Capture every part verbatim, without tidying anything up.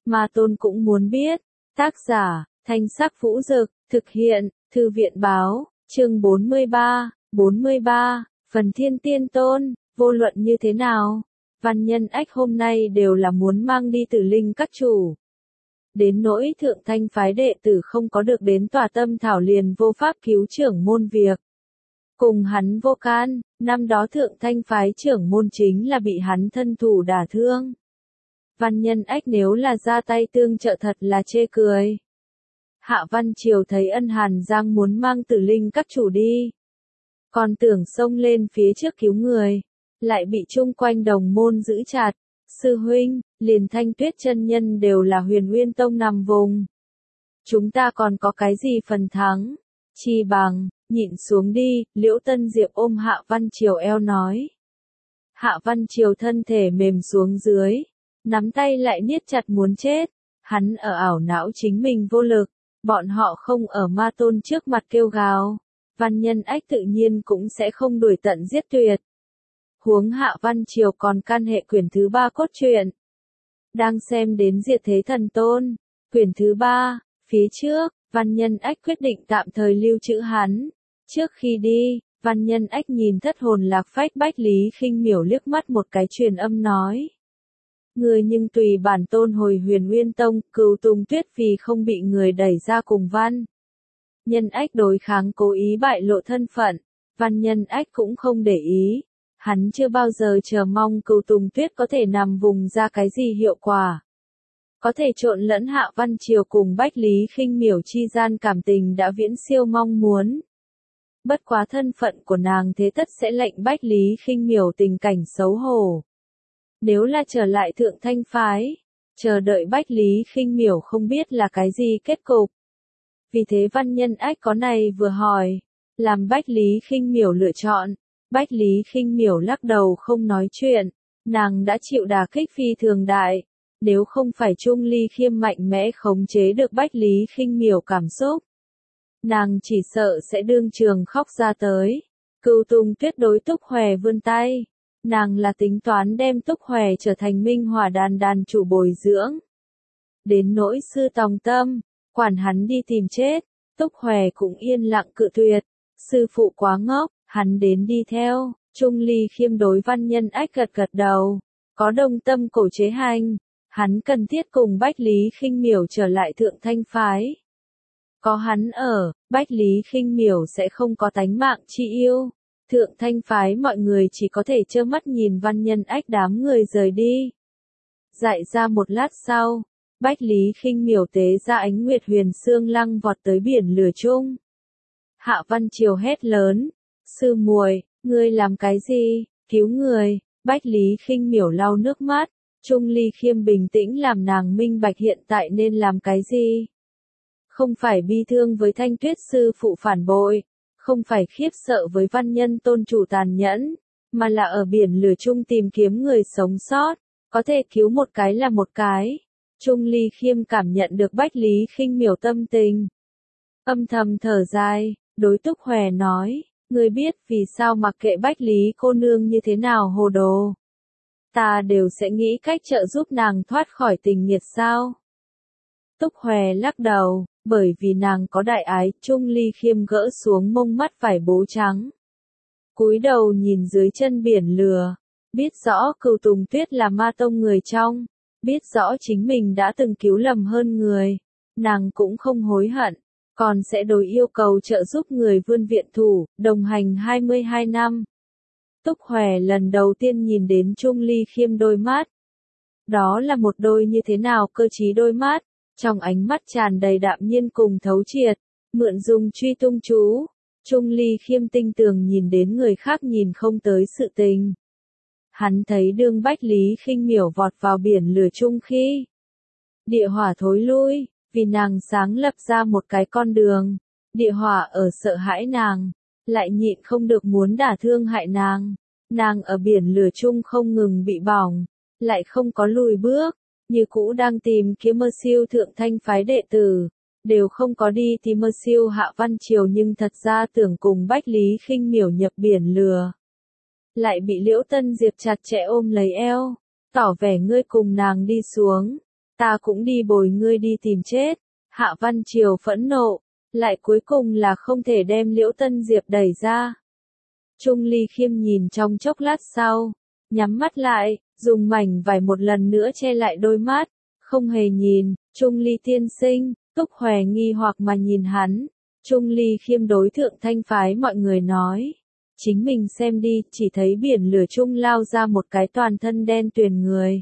Ma Tôn cũng muốn biết. Tác giả, Thanh Sắc Vũ Dực, thực hiện, Thư viện Báo, chương bốn mươi ba, bốn mươi ba, phần Thiên Tiên Tôn, vô luận như thế nào, Văn Nhân Ách hôm nay đều là muốn mang đi Tử Linh các chủ. Đến nỗi Thượng Thanh phái đệ tử không có được đến tòa tâm thảo liền vô pháp cứu trưởng môn việc. Cùng hắn vô can, năm đó Thượng Thanh phái trưởng môn chính là bị hắn thân thủ đả thương. Văn Nhân Ách nếu là ra tay tương trợ thật là chê cười. Hạ Văn Triều thấy Ân Hàn Giang muốn mang Tử Linh các chủ đi. Còn tưởng xông lên phía trước cứu người, lại bị chung quanh đồng môn giữ chặt. Sư huynh, liền Thanh Tuyết chân nhân đều là Huyền Uyên Tông nằm vùng. Chúng ta còn có cái gì phần thắng? Chi bằng, nhịn xuống đi, Liễu Tân Diệp ôm Hạ Văn Triều eo nói. Hạ Văn Triều thân thể mềm xuống dưới, nắm tay lại niết chặt muốn chết. Hắn ở ảo não chính mình vô lực, bọn họ không ở Ma Tôn trước mặt kêu gào. Văn Nhân Ách tự nhiên cũng sẽ không đuổi tận giết tuyệt. Huống Hạ Văn Triều còn can hệ quyển thứ ba cốt truyện. Đang xem đến Diệt Thế Thần Tôn, quyển thứ ba, phía trước, Văn Nhân Ách quyết định tạm thời lưu trữ hắn. Trước khi đi, Văn Nhân Ách nhìn thất hồn lạc phách Bách Lý Khinh Miểu liếc mắt một cái truyền âm nói. Người nhưng tùy bản tôn hồi Huyền Uyên Tông, Cửu Tùng Tuyết vì không bị người đẩy ra cùng Văn Nhân Ách đối kháng cố ý bại lộ thân phận, Văn Nhân Ách cũng không để ý. Hắn chưa bao giờ chờ mong Cửu Tùng Tuyết có thể nằm vùng ra cái gì hiệu quả. Có thể trộn lẫn Hạ Văn Triều cùng Bách Lý Khinh Miểu chi gian cảm tình đã viễn siêu mong muốn. Bất quá thân phận của nàng thế tất sẽ lệnh Bách Lý Khinh Miểu tình cảnh xấu hổ. Nếu là trở lại Thượng Thanh phái, chờ đợi Bách Lý Khinh Miểu không biết là cái gì kết cục. Vì thế Văn Nhân Ách có này vừa hỏi, làm Bách Lý Khinh Miểu lựa chọn. Bách Lý Khinh Miểu lắc đầu không nói chuyện, nàng đã chịu đả kích phi thường đại. Nếu không phải Trung Ly Khiêm mạnh mẽ khống chế được Bách Lý Khinh Miểu cảm xúc, nàng chỉ sợ sẽ đương trường khóc ra tới. Cửu Tùng Tuyết đối Túc Hòe vươn tay, nàng là tính toán đem Túc Hòe trở thành Minh Hỏa đàn đàn chủ bồi dưỡng. Đến nỗi Sư Tòng Tâm, quản hắn đi tìm chết, Túc Hòe cũng yên lặng cự tuyệt. Sư phụ quá ngốc, hắn đến đi theo. Trung Ly Khiêm đối Văn Nhân Ách gật gật đầu, có đồng tâm cổ chế hành. Hắn cần thiết cùng Bách Lý Khinh Miểu trở lại Thượng Thanh phái. Có hắn ở, Bách Lý Khinh Miểu sẽ không có tánh mạng chi yêu. Thượng Thanh phái mọi người chỉ có thể trơ mắt nhìn Văn Nhân Ách đám người rời đi. Dại ra một lát sau, Bách Lý Khinh Miểu tế ra ánh nguyệt huyền xương lăng vọt tới biển lửa chung. Hạ Văn Triều hét lớn, sư muội, ngươi làm cái gì, cứu người. Bách Lý Khinh Miểu lau nước mắt. Trung Ly Khiêm bình tĩnh làm nàng minh bạch hiện tại nên làm cái gì. Không phải bi thương với Thanh Tuyết sư phụ phản bội, không phải khiếp sợ với Văn Nhân tôn chủ tàn nhẫn, mà là ở biển lửa chung tìm kiếm người sống sót, có thể cứu một cái là một cái. Trung Ly Khiêm cảm nhận được Bách Lý Khinh Miểu tâm tình. Âm thầm thở dài, đối Túc Hòe nói, ngươi biết vì sao mặc kệ Bách Lý cô nương như thế nào hồ đồ, ta đều sẽ nghĩ cách trợ giúp nàng thoát khỏi tình nghiệt sao? Túc Hòe lắc đầu, bởi vì nàng có đại ái. Trung Ly Khiêm gỡ xuống mông mắt vải bố trắng, cúi đầu nhìn dưới chân biển lửa, biết rõ Cửu Tùng Tuyết là Ma Tông người trong, biết rõ chính mình đã từng cứu lầm hơn người, nàng cũng không hối hận, còn sẽ đối yêu cầu trợ giúp người vươn viện thủ, đồng hành hai mươi hai năm. Túc Hòe lần đầu tiên nhìn đến Trung Ly Khiêm đôi mắt. Đó là một đôi như thế nào cơ trí đôi mắt, trong ánh mắt tràn đầy đạm nhiên cùng thấu triệt, mượn dùng truy tung chú. Trung Ly Khiêm tinh tường nhìn đến người khác nhìn không tới sự tình. Hắn thấy đương Bách Lý Khinh Miểu vọt vào biển lửa chung khi địa hỏa thối lui, vì nàng sáng lập ra một cái con đường. Địa hỏa ở sợ hãi nàng, lại nhịn không được muốn đả thương hại nàng. Nàng ở biển lửa chung không ngừng bị bỏng, lại không có lùi bước, như cũ đang tìm kiếm mơ siêu Thượng Thanh phái đệ tử, đều không có đi tìm mơ siêu Hạ Văn Triều nhưng thật ra tưởng cùng Bách Lý Khinh Miểu nhập biển lửa. Lại bị Liễu Tân Diệp chặt chẽ ôm lấy eo, tỏ vẻ ngươi cùng nàng đi xuống, Ta cũng đi bồi ngươi đi tìm chết. Hạ Văn Triều phẫn nộ, lại cuối cùng là không thể đem Liễu Tân Diệp đẩy ra. Trung Ly Khiêm nhìn trong chốc lát sau, nhắm mắt lại, dùng mảnh vải một lần nữa che lại đôi mắt, không hề nhìn. Trung Ly tiên sinh, Túc Hòe nghi hoặc mà nhìn hắn. Trung Ly Khiêm đối Thượng Thanh phái mọi người nói, chính mình xem đi, chỉ thấy biển lửa trung lao ra một cái toàn thân đen tuyền người.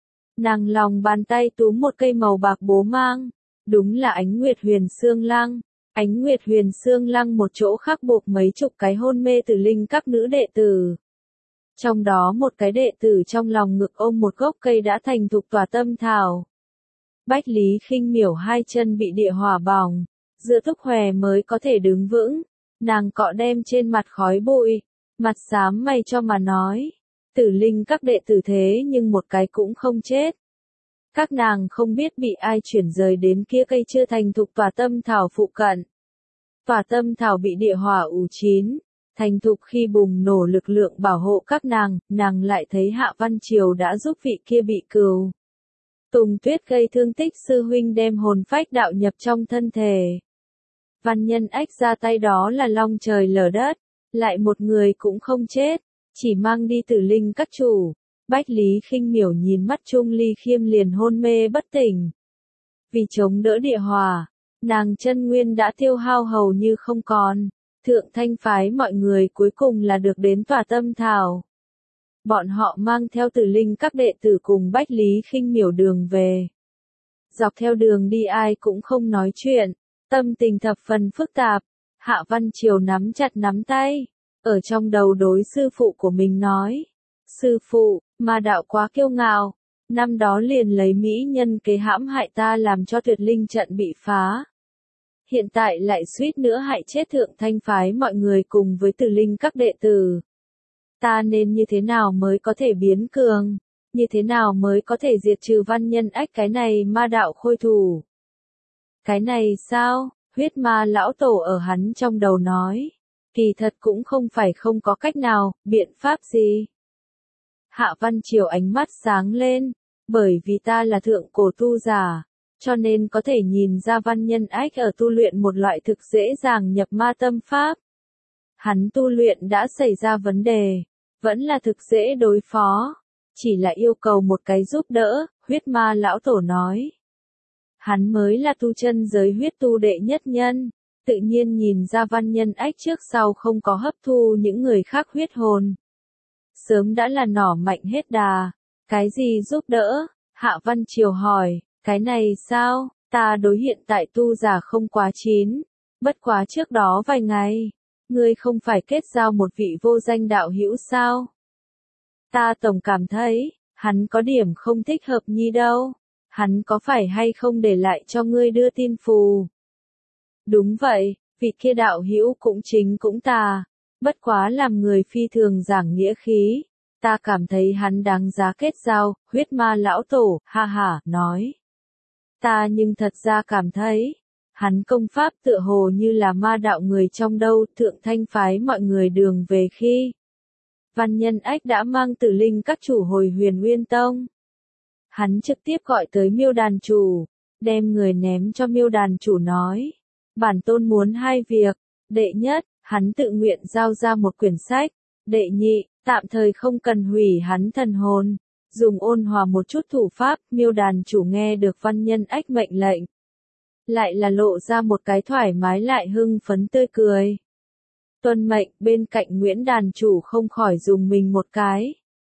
Nàng lòng bàn tay túm một cây màu bạc bố mang, đúng là Ánh Nguyệt Huyền Xương Lăng. Ánh Nguyệt Huyền Xương Lăng một chỗ khác buộc mấy chục cái hôn mê tử linh các nữ đệ tử. Trong đó một cái đệ tử trong lòng ngực ôm một gốc cây đã thành thục tỏa tâm thảo. Bách Lý Khinh Miểu hai chân bị địa hỏa bỏng, giữa Túc Hòe mới có thể đứng vững. Nàng cọ đem trên mặt khói bụi, mặt xám mày cho mà nói, tử linh các đệ tử thế nhưng một cái cũng không chết. Các nàng không biết bị ai chuyển rời đến kia cây chưa thành thục tỏa tâm thảo phụ cận. Tỏa tâm thảo bị địa hỏa ủ chín, thành thục khi bùng nổ lực lượng bảo hộ các nàng, nàng lại thấy Hạ Văn Triều đã giúp vị kia bị cừu Tùng Tuyết gây thương tích sư huynh đem hồn phách đạo nhập trong thân thể. Văn Nhân Ách ra tay đó là long trời lở đất, lại một người cũng không chết, chỉ mang đi tử linh các chủ. Bách Lý Khinh Miểu nhìn mắt Trung Ly Khiêm liền hôn mê bất tỉnh. Vì chống đỡ địa hỏa, nàng chân nguyên đã tiêu hao hầu như không còn. Thượng Thanh phái mọi người cuối cùng là được đến tỏa tâm thảo. Bọn họ mang theo tử linh các đệ tử cùng Bách Lý Khinh Miểu đường về. Dọc theo đường đi ai cũng không nói chuyện, tâm tình thập phần phức tạp. Hạ Văn Triều nắm chặt nắm tay, ở trong đầu đối sư phụ của mình nói. Sư phụ, ma đạo quá kiêu ngạo, năm đó liền lấy mỹ nhân kế hãm hại ta làm cho tuyệt linh trận bị phá. Hiện tại lại suýt nữa hại chết Thượng Thanh phái mọi người cùng với tử linh các đệ tử. Ta nên như thế nào mới có thể biến cường, như thế nào mới có thể diệt trừ Văn Nhân Ách cái này ma đạo khôi thủ. Cái này sao, huyết ma lão tổ ở hắn trong đầu nói, kỳ thật cũng không phải không có cách nào, biện pháp gì. Hạ Văn Triều ánh mắt sáng lên, bởi vì ta là thượng cổ tu giả, cho nên có thể nhìn ra Văn Nhân Ách ở tu luyện một loại thực dễ dàng nhập ma tâm pháp. Hắn tu luyện đã xảy ra vấn đề, vẫn là thực dễ đối phó, chỉ là yêu cầu một cái giúp đỡ, huyết ma lão tổ nói. Hắn mới là tu chân giới huyết tu đệ nhất nhân, tự nhiên nhìn ra Văn Nhân Ách trước sau không có hấp thu những người khác huyết hồn. Sớm đã là nỏ mạnh hết đà, cái gì giúp đỡ? Hạ Văn Triều hỏi, cái này sao, ta đối hiện tại tu giả không quá chín, bất quá trước đó vài ngày, ngươi không phải kết giao một vị vô danh đạo hữu sao? Ta tổng cảm thấy, hắn có điểm không thích hợp nhi đâu, hắn có phải hay không để lại cho ngươi đưa tin phù? Đúng vậy, vị kia đạo hữu cũng chính cũng ta. Bất quá làm người phi thường giảng nghĩa khí, ta cảm thấy hắn đáng giá kết giao. Huyết ma lão tổ, ha ha, nói. Ta nhưng thật ra cảm thấy, hắn công pháp tựa hồ như là ma đạo người trong đâu. Thượng Thanh phái mọi người đường về khi Văn Nhân Ách đã mang tử linh các chủ hồi Huyền Nguyên Tông. Hắn trực tiếp gọi tới Miêu đàn chủ, đem người ném cho Miêu đàn chủ nói, bản tôn muốn hai việc, đệ nhất, hắn tự nguyện giao ra một quyển sách, đệ nhị, tạm thời không cần hủy hắn thần hồn, dùng ôn hòa một chút thủ pháp. Miêu đàn chủ nghe được Văn Nhân Ách mệnh lệnh, lại là lộ ra một cái thoải mái lại hưng phấn tươi cười. Tuân mệnh, bên cạnh Nguyễn đàn chủ không khỏi dùng mình một cái.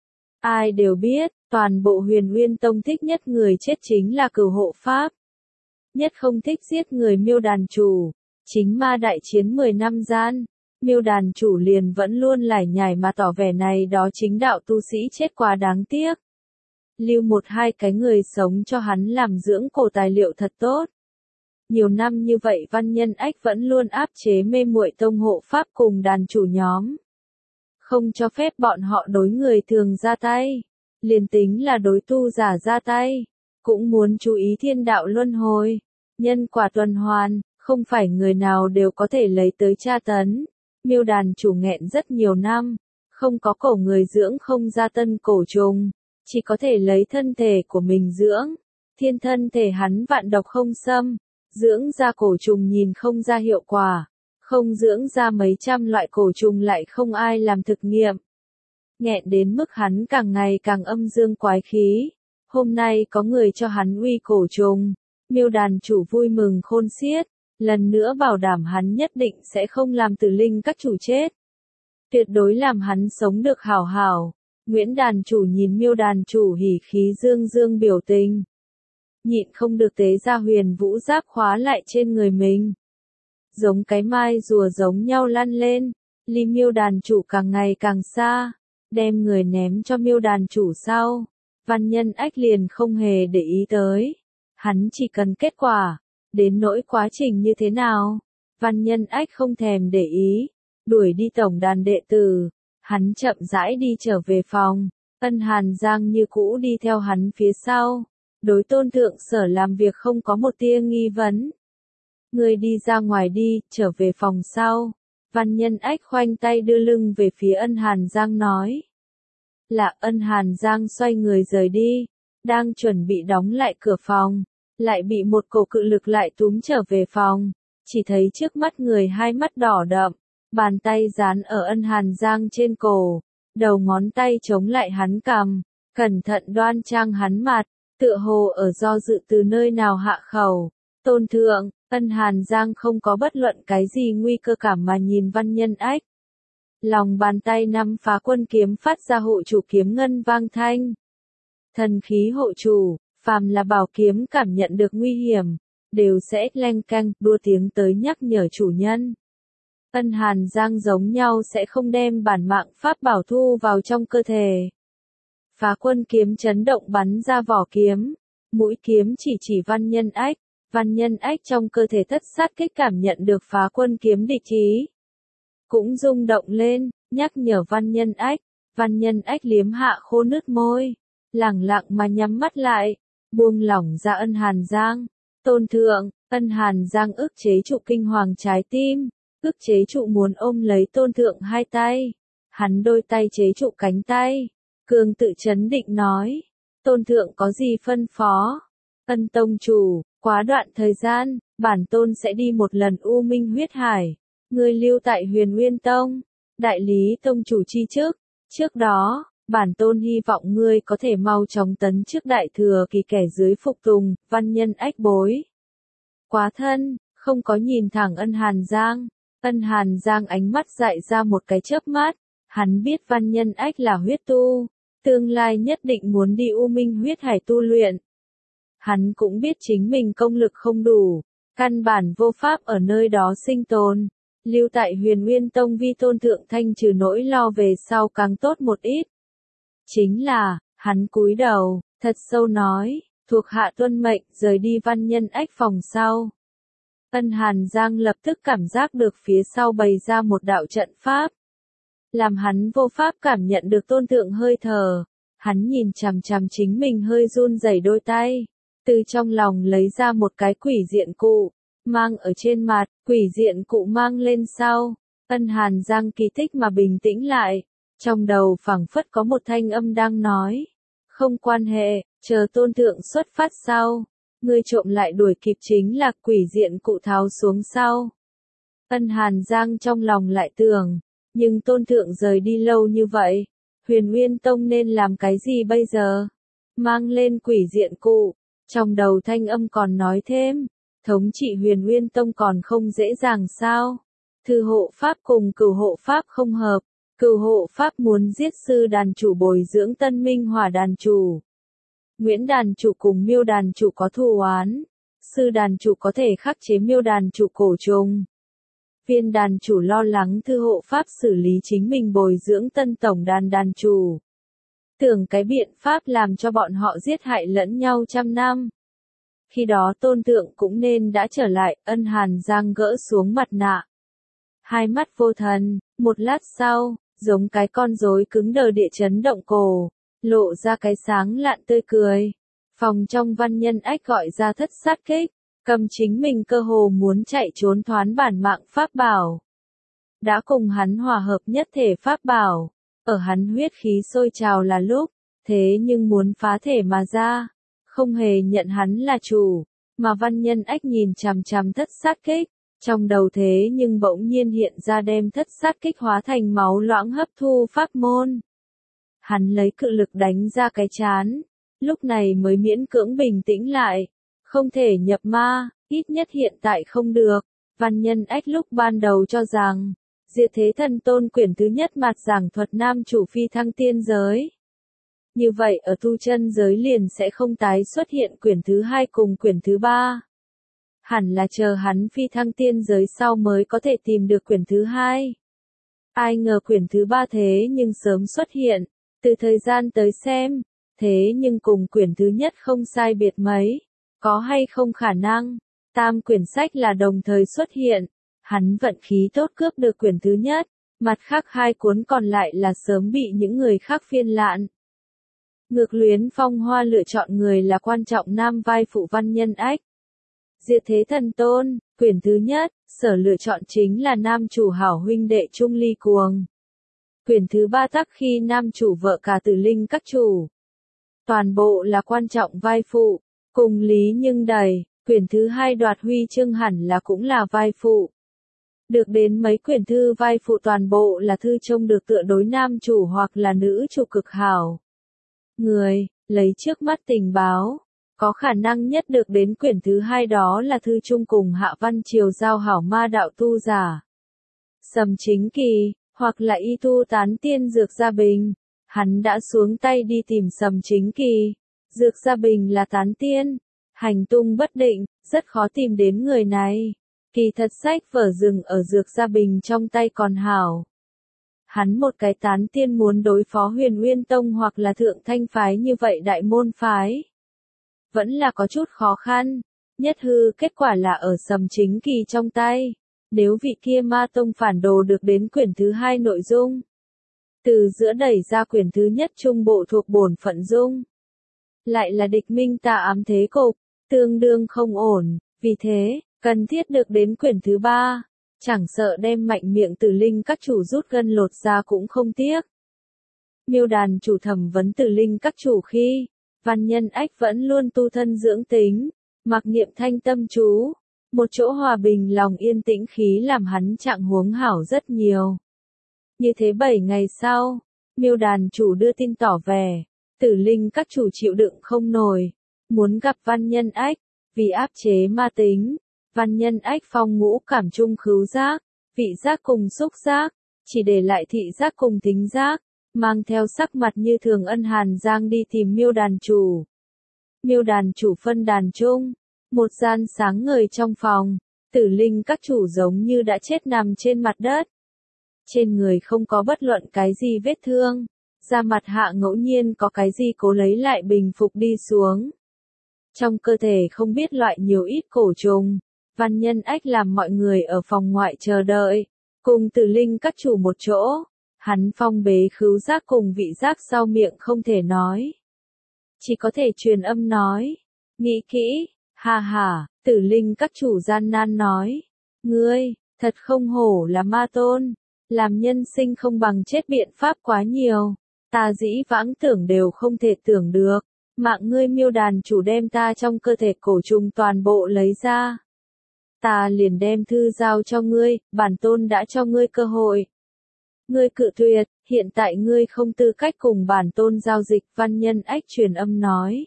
Ai đều biết, toàn bộ Huyền Nguyên Tông thích nhất người chết chính là Cửu Hộ Pháp. Nhất không thích giết người Miêu đàn chủ. Chính ma đại chiến mười năm gian, Miêu đàn chủ liền vẫn luôn lải nhải mà tỏ vẻ này đó chính đạo tu sĩ chết quá đáng tiếc. Lưu một hai cái người sống cho hắn làm dưỡng cổ tài liệu thật tốt. Nhiều năm như vậy Văn Nhân Ách vẫn luôn áp chế mê muội tông hộ pháp cùng đàn chủ nhóm. Không cho phép bọn họ đối người thường ra tay. Liền tính là đối tu giả ra tay, cũng muốn chú ý thiên đạo luân hồi, nhân quả tuần hoàn. Không phải người nào đều có thể lấy tới tra tấn. Miêu đàn chủ nghẹn rất nhiều năm, không có cổ người dưỡng không ra tân cổ trùng, chỉ có thể lấy thân thể của mình dưỡng. thiên thân thể hắn vạn độc không xâm, dưỡng ra cổ trùng nhìn không ra hiệu quả, không dưỡng ra mấy trăm loại cổ trùng lại không ai làm thực nghiệm. Nghẹn đến mức hắn càng ngày càng âm dương quái khí, hôm nay có người cho hắn uy cổ trùng, Miêu đàn chủ vui mừng khôn xiết, lần nữa bảo đảm hắn nhất định sẽ không làm tử linh các chủ chết. Tuyệt đối làm hắn sống được hảo hảo. Nguyễn đàn chủ nhìn Miêu đàn chủ hỉ khí dương dương biểu tình. Nhịn không được tế ra huyền vũ giáp khóa lại trên người mình. Giống cái mai rùa giống nhau lăn lên, ly Miêu đàn chủ càng ngày càng xa, đem người ném cho Miêu đàn chủ sau. Văn Nhân Ách liền không hề để ý tới. Hắn chỉ cần kết quả, đến nỗi quá trình như thế nào. Văn Nhân Ách không thèm để ý, đuổi đi tổng đàn đệ tử. Hắn chậm rãi đi trở về phòng, Ân Hàn Giang như cũ đi theo hắn phía sau. Đối Tôn Thượng Sở làm việc không có một tia nghi vấn. Người đi ra ngoài đi, trở về phòng sau. Văn Nhân Ách khoanh tay đưa lưng về phía Ân Hàn Giang nói. Là Ân Hàn Giang xoay người rời đi, đang chuẩn bị đóng lại cửa phòng, lại bị một cổ cự lực lại túm trở về phòng. Chỉ thấy trước mắt người hai mắt đỏ đậm, bàn tay dán ở Ân Hàn Giang trên cổ, đầu ngón tay chống lại hắn cằm, cẩn thận đoan trang hắn mặt, tựa hồ ở do dự từ nơi nào hạ khẩu. Tôn Thượng, Ân Hàn Giang không có bất luận cái gì nguy cơ cảm mà nhìn Văn Nhân Ách. Lòng bàn tay năm Phá Quân kiếm phát ra hộ chủ kiếm ngân vang thanh. Thần khí hộ chủ, phàm là bảo kiếm cảm nhận được nguy hiểm, đều sẽ leng keng đua tiếng tới nhắc nhở chủ nhân. Ân Hàn Giang giống nhau sẽ không đem bản mạng pháp bảo thu vào trong cơ thể. Phá Quân kiếm chấn động bắn ra vỏ kiếm, mũi kiếm chỉ chỉ Văn Nhân Ách. Văn Nhân Ách trong cơ thể thất sát kích cảm nhận được Phá Quân kiếm địch ý, cũng rung động lên, nhắc nhở Văn Nhân Ách. Văn Nhân Ách liếm hạ khô nứt môi, lẳng lặng mà nhắm mắt lại, buông lỏng ra Ân Hàn Giang. Tôn Thượng, Ân Hàn Giang ức chế trụ kinh hoàng trái tim, ức chế trụ muốn ôm lấy Tôn Thượng hai tay. Hắn đôi tay chế trụ cánh tay, cường tự chấn định nói. Tôn Thượng có gì phân phó? Ân Tông chủ, quá đoạn thời gian, bản tôn sẽ đi một lần U Minh huyết hải. Ngươi lưu tại Huyền Nguyên Tông, đại lý tông chủ chi chức. Trước đó, bản tôn hy vọng ngươi có thể mau chóng tấn chức đại thừa kỳ kẻ dưới phục tùng. Văn Nhân Ách bối quá thân, không có nhìn thẳng Ân Hàn Giang. Ân Hàn Giang ánh mắt dại ra một cái chớp mắt, hắn biết Văn Nhân Ách là huyết tu, tương lai nhất định muốn đi U Minh huyết hải tu luyện. Hắn cũng biết chính mình công lực không đủ, căn bản vô pháp ở nơi đó sinh tồn. Lưu tại Huyền Nguyên Tông vi Tôn Thượng thanh trừ nỗi lo về sau càng tốt một ít. Chính là, hắn cúi đầu, thật sâu nói, thuộc hạ tuân mệnh, rời đi Văn Nhân Ách phòng sau. Ân Hàn Giang lập tức cảm giác được phía sau bày ra một đạo trận pháp, làm hắn vô pháp cảm nhận được Tôn Thượng hơi thở. Hắn nhìn chằm chằm chính mình hơi run rẩy đôi tay, từ trong lòng lấy ra một cái quỷ diện cụ, mang ở trên mặt. Quỷ diện cụ mang lên sau, Ân Hàn Giang kỳ tích mà bình tĩnh lại, trong đầu phảng phất có một thanh âm đang nói, không quan hệ, chờ Tôn Thượng xuất phát sau, ngươi trộm lại đuổi kịp chính là. Quỷ diện cụ tháo xuống sau. Ân Hàn Giang trong lòng lại tưởng, nhưng Tôn Thượng rời đi lâu như vậy, Huyền Nguyên Tông nên làm cái gì bây giờ? Mang lên quỷ diện cụ, trong đầu thanh âm còn nói thêm, thống trị Huyền Nguyên Tông còn không dễ dàng sao? Thư hộ pháp cùng cửu hộ pháp không hợp, cửu hộ pháp muốn giết sư đàn chủ bồi dưỡng Tân Minh Hỏa đàn chủ. Nguyễn đàn chủ cùng Miêu đàn chủ có thù oán, sư đàn chủ có thể khắc chế Miêu đàn chủ cổ trùng. Viên đàn chủ lo lắng thư hộ pháp xử lý chính mình bồi dưỡng tân tổng đàn đàn chủ. Tưởng cái biện pháp làm cho bọn họ giết hại lẫn nhau trăm năm. Khi đó Tôn Thượng cũng nên đã trở lại. Ân Hàn Giang gỡ xuống mặt nạ, hai mắt vô thần, một lát sau, giống cái con rối cứng đờ địa chấn động cổ, lộ ra cái sáng lạn tươi cười. Phòng trong Văn Nhân Ách gọi ra thất sát kích, cầm chính mình cơ hồ muốn chạy trốn thoán bản mạng pháp bảo. Đã cùng hắn hòa hợp nhất thể pháp bảo, ở hắn huyết khí sôi trào là lúc, thế nhưng muốn phá thể mà ra, không hề nhận hắn là chủ, mà Văn Nhân Ách nhìn chằm chằm thất sát kích, trong đầu thế nhưng bỗng nhiên hiện ra đem thất sát kích hóa thành máu loãng hấp thu pháp môn. Hắn lấy cự lực đánh ra cái chán, lúc này mới miễn cưỡng bình tĩnh lại, không thể nhập ma, ít nhất hiện tại không được. Văn Nhân Ách lúc ban đầu cho rằng, Diệt Thế Thần Tôn quyển thứ nhất mạt giảng thuật nam chủ phi thăng tiên giới. Như vậy ở tu chân giới liền sẽ không tái xuất hiện quyển thứ hai cùng quyển thứ ba. Hẳn là chờ hắn phi thăng tiên giới sau mới có thể tìm được quyển thứ hai. Ai ngờ quyển thứ ba thế nhưng sớm xuất hiện, từ thời gian tới xem, thế nhưng cùng quyển thứ nhất không sai biệt mấy, có hay không khả năng, tam quyển sách là đồng thời xuất hiện, hắn vận khí tốt cướp được quyển thứ nhất, mặt khác hai cuốn còn lại là sớm bị những người khác phiên lạn. Ngược Luyến Phong Hoa lựa chọn người là quan trọng nam vai phụ Văn Nhân Ách. Diệt Thế Thần Tôn, quyển thứ nhất, sở lựa chọn chính là nam chủ hảo huynh đệ Trung Ly Cuồng. Quyển thứ ba tắc khi nam chủ vợ cả Tử Linh các chủ. Toàn bộ là quan trọng vai phụ, cùng lý nhưng đầy, quyển thứ hai đoạt huy chương hẳn là cũng là vai phụ. Được đến mấy quyển thư vai phụ toàn bộ là thư trông được tựa đối nam chủ hoặc là nữ chủ cực hảo. Người, lấy trước mắt tình báo, có khả năng nhất được đến quyển thứ hai đó là thư chung cùng Hạ Văn Triều giao hảo ma đạo tu giả. Sầm Chính Kỳ, hoặc là y tu tán tiên Dược Gia Bình. Hắn đã xuống tay đi tìm Sầm Chính Kỳ. Dược Gia Bình là tán tiên, hành tung bất định, rất khó tìm đến người này. Kỳ thật sách vở dừng ở Dược Gia Bình trong tay còn hảo. Hắn một cái tán tiên muốn đối phó Huyền Uyên Tông hoặc là Thượng Thanh Phái như vậy đại môn phái. Vẫn là có chút khó khăn, nhất hư kết quả là ở Sầm Chính Kỳ trong tay. Nếu vị kia ma tông phản đồ được đến quyển thứ hai nội dung, từ giữa đẩy ra quyển thứ nhất trung bộ thuộc bổn phận dung, lại là địch minh tà ám thế cục, tương đương không ổn, vì thế, cần thiết được đến quyển thứ ba, chẳng sợ đem mạnh miệng Tử Linh các chủ rút gân lột ra cũng không tiếc. Miêu Đàn chủ thẩm vấn Tử Linh các chủ khi, Văn Nhân Ách vẫn luôn tu thân dưỡng tính, mặc niệm thanh tâm chú, một chỗ hòa bình lòng yên tĩnh khí làm hắn trạng huống hảo rất nhiều. Như thế bảy ngày sau, Miêu Đàn chủ đưa tin tỏ vẻ, Tử Linh các chủ chịu đựng không nổi, muốn gặp Văn Nhân Ách, vì áp chế ma tính, Văn Nhân Ách phong ngũ cảm trung khứu giác, vị giác cùng xúc giác, chỉ để lại thị giác cùng thính giác, mang theo sắc mặt như thường ân hàn giang đi tìm Miêu Đàn chủ. Miêu Đàn chủ phân đàn chung, một gian sáng ngời trong phòng, Tử Linh các chủ giống như đã chết nằm trên mặt đất. Trên người không có bất luận cái gì vết thương, da mặt hạ ngẫu nhiên có cái gì cố lấy lại bình phục đi xuống. Trong cơ thể không biết loại nhiều ít cổ trùng, Văn Nhân Ách làm mọi người ở phòng ngoại chờ đợi, cùng Tử Linh các chủ một chỗ, hắn phong bế khứu giác cùng vị giác sau miệng không thể nói. Chỉ có thể truyền âm nói, nghĩ kỹ, ha ha, Tử Linh các chủ gian nan nói, ngươi, thật không hổ là ma tôn, làm nhân sinh không bằng chết biện pháp quá nhiều, ta dĩ vãng tưởng đều không thể tưởng được, mạng ngươi Miêu Đàn chủ đem ta trong cơ thể cổ trùng toàn bộ lấy ra. Ta liền đem thư giao cho ngươi, bản tôn đã cho ngươi cơ hội. Ngươi cự tuyệt, hiện tại ngươi không tư cách cùng bản tôn giao dịch, Văn Nhân Ách truyền âm nói.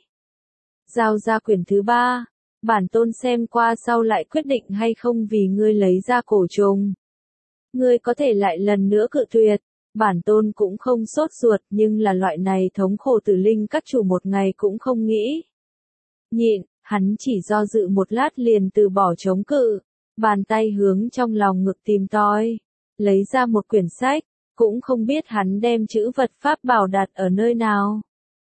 Giao ra quyển thứ ba, bản tôn xem qua sau lại quyết định hay không vì ngươi lấy ra cổ trùng. Ngươi có thể lại lần nữa cự tuyệt, bản tôn cũng không sốt ruột nhưng là loại này thống khổ Tử Linh các chủ một ngày cũng không nghĩ. Nhịn, hắn chỉ do dự một lát liền từ bỏ chống cự, bàn tay hướng trong lòng ngực tìm tòi, lấy ra một quyển sách, cũng không biết hắn đem chữ vật pháp bảo đặt ở nơi nào.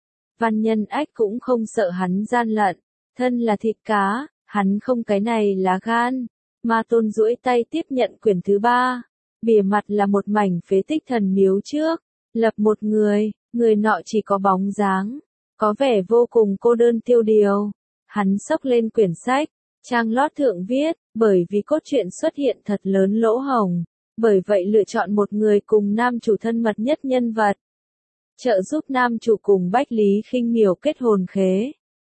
Văn Nhân Ách cũng không sợ hắn gian lận, thân là thịt cá, hắn không cái này là gan, ma tôn duỗi tay tiếp nhận quyển thứ ba, bìa mặt là một mảnh phế tích thần miếu trước, lập một người, người nọ chỉ có bóng dáng, có vẻ vô cùng cô đơn tiêu điều. Hắn xốc lên quyển sách, trang lót thượng viết, bởi vì cốt truyện xuất hiện thật lớn lỗ hổng, bởi vậy lựa chọn một người cùng nam chủ thân mật nhất nhân vật. Trợ giúp nam chủ cùng Bách Lý Khinh Miểu kết hồn khế.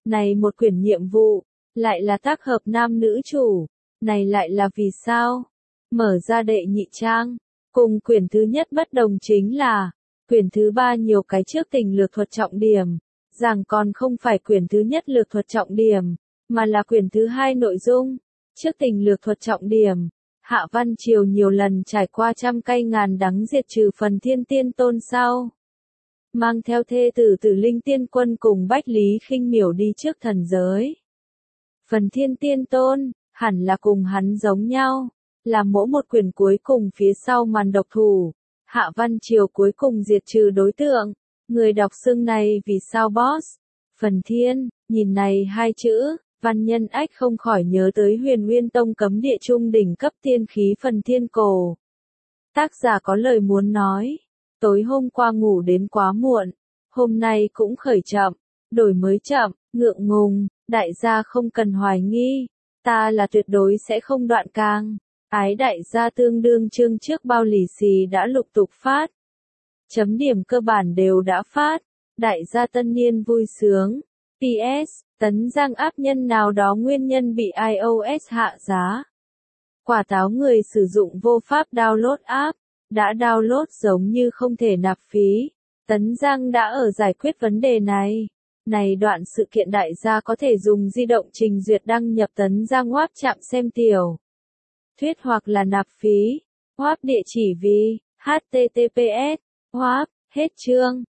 Này một quyển nhiệm vụ, lại là tác hợp nam nữ chủ, này lại là vì sao? Mở ra đệ nhị trang, cùng quyển thứ nhất bất đồng chính là, quyển thứ ba nhiều cái trước tình lược thuật trọng điểm, rằng còn không phải quyển thứ nhất lược thuật trọng điểm, mà là quyển thứ hai nội dung, trước tình lược thuật trọng điểm. Hạ Văn Triều nhiều lần trải qua trăm cay ngàn đắng diệt trừ Phần Thiên Tiên Tôn sau. Mang theo thê tử Tử Linh Tiên Quân cùng Bách Lý Khinh Miểu đi trước thần giới. Phần Thiên Tiên Tôn, hẳn là cùng hắn giống nhau, là mỗi một quyển cuối cùng phía sau màn độc thủ. Hạ Văn Triều cuối cùng diệt trừ đối tượng, người đọc xưng này vì sao boss. Phần Thiên, nhìn này hai chữ, văn nhân ách không khỏi nhớ tới Huyền Nguyên Tông cấm địa trung đỉnh cấp tiên khí Phần Thiên Cổ. Tác giả có lời muốn nói, tối hôm qua ngủ đến quá muộn, hôm nay cũng khởi chậm, đổi mới chậm, ngượng ngùng, đại gia không cần hoài nghi, ta là tuyệt đối sẽ không đoạn càng. Ái đại gia tương đương chương trước bao lì xì đã lục tục phát. Chấm điểm cơ bản đều đã phát. Đại gia tân niên vui sướng. pê ét, Tấn Giang áp nhân nào đó nguyên nhân bị iOS hạ giá. Quả táo người sử dụng vô pháp download app, đã download giống như không thể nạp phí. Tấn Giang đã ở giải quyết vấn đề này. Này đoạn sự kiện đại gia có thể dùng di động trình duyệt đăng nhập Tấn Giang web chạm xem tiểu thuyết hoặc là nạp phí. Web địa chỉ vì h t t p s web hết chương.